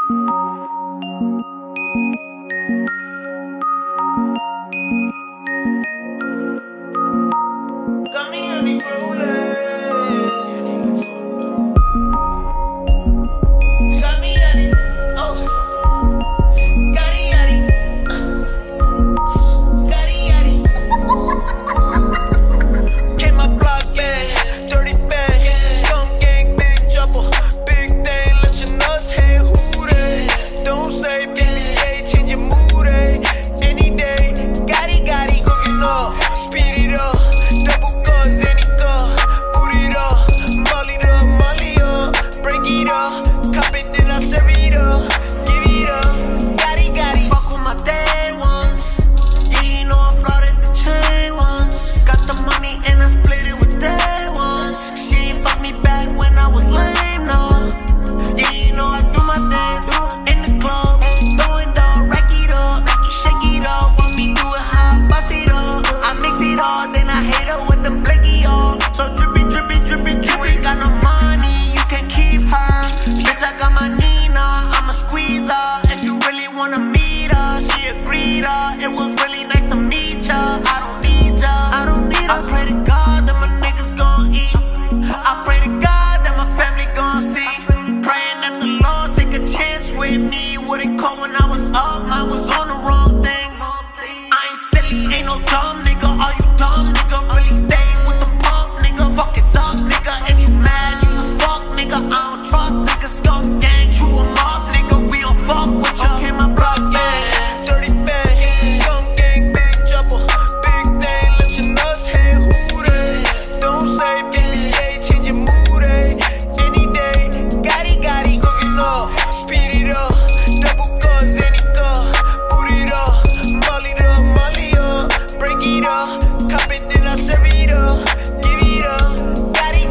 Got me on the roller. Got me on it. Oh. Got it, got it. Got it, got it. Came my block, yeah. Dirty bag. Skunk gang, big trouble. Big thing, let your nuts hang. Who they? Don't say BBA, change your mood, eh? Any day. Got it, cooking up. Speed it up. Double guns, any gun. Boot it up. Molly up. Break it up. Cop it, then I serve it up. Give it up. Got it. Fuck with my day ones. Yeah, you know I flouted the chain once. Got the money and I split it with day ones. She ain't fuck me back when I was lame, no. Yeah, you know I do my dance in the club. Throwing down, rack it up. Shake it up. Want me do it how I bust it up. I mix it all, then I hit her with the blicky all. So drippy. You ain't got no money, you can keep her. Bitch, I got my Nina, I'ma squeeze her. If you really wanna meet her, she agreed her. It was really nice to meet ya. I don't need ya. I pray to God that my niggas gon' eat. I pray to God that my family gon' see. Praying that the Lord take a chance with me. Wouldn't call when I was up, I was on the wrong things. I ain't silly, ain't no dumb nigga. Are you dumb nigga? Really stay with the pump nigga. Fuck it's up nigga. If you mad, you a fuck nigga. I don't trust niggas. Skunk gang, chew 'em up nigga. We don't fuck with ya. Okay, my block, yeah. Dirty bag. Skunk gang, big trouble. Big thing, let your nuts hang. Who they? Don't say BBA, change your mood, eh? Any day. Got it, cooking up. Speed it up. Double guns, any gun. Boot it up. Molly up. Break it up. Cop it, then I serve it up. Give it up. Got it.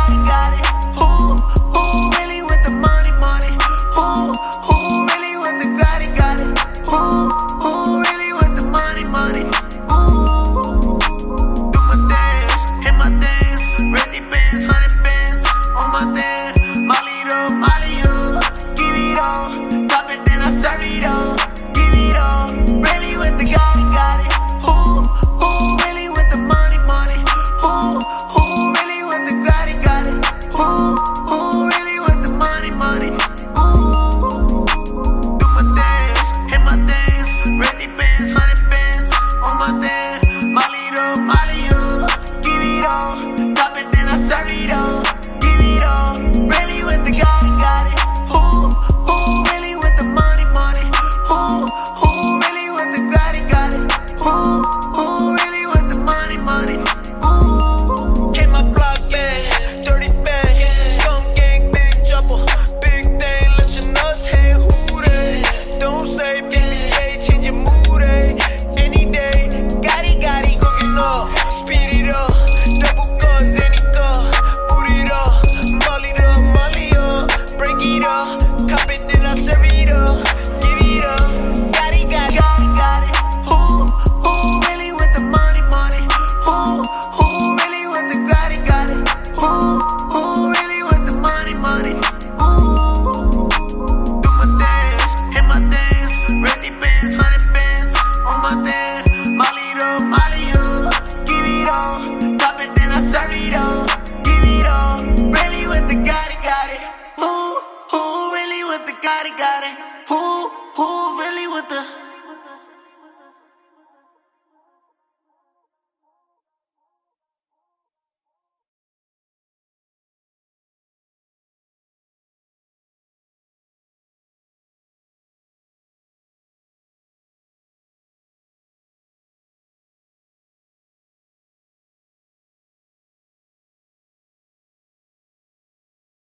Who really with the money? Who really with the got it? Who really with the money? Ooh. Do my dance, hit my dance. Ready bands, 100 bands on my dance. Molly up. Give it up. Cop it, then I serve it up. Give it up. Really with the got it. Who really with the money? Who really with the got it? Who really with the money? Ooh. Do my dance, hit my dance. Ready bands, 100 bands on my dance. Molly up. Give it up. Cop it, then I serve it up. Give it up. Really with the got it. Who really with the money? Who really with the got it? Who really with the money? Ooh. Came my block, yeah. Dirty bag. Skunk gang, big trouble. Big thing, let your nuts hang. Who they? Don't say BBA, change your mood, eh? Any day. Got it, cooking up. Speed it up. Double guns, any gun. Boot it up. Molly up. Break it up. Cop it, then I serve it up. Give it up. Got it. Who really with the money? Who really with the got it? Who really with the money? Ooh. Do my dance, hit my dance. Ready bands, 100 bands on my dance. Molly up. Give it up. Cop it, then I serve it up. Give it up. Really with the got it. Who really with the got it? Who really with the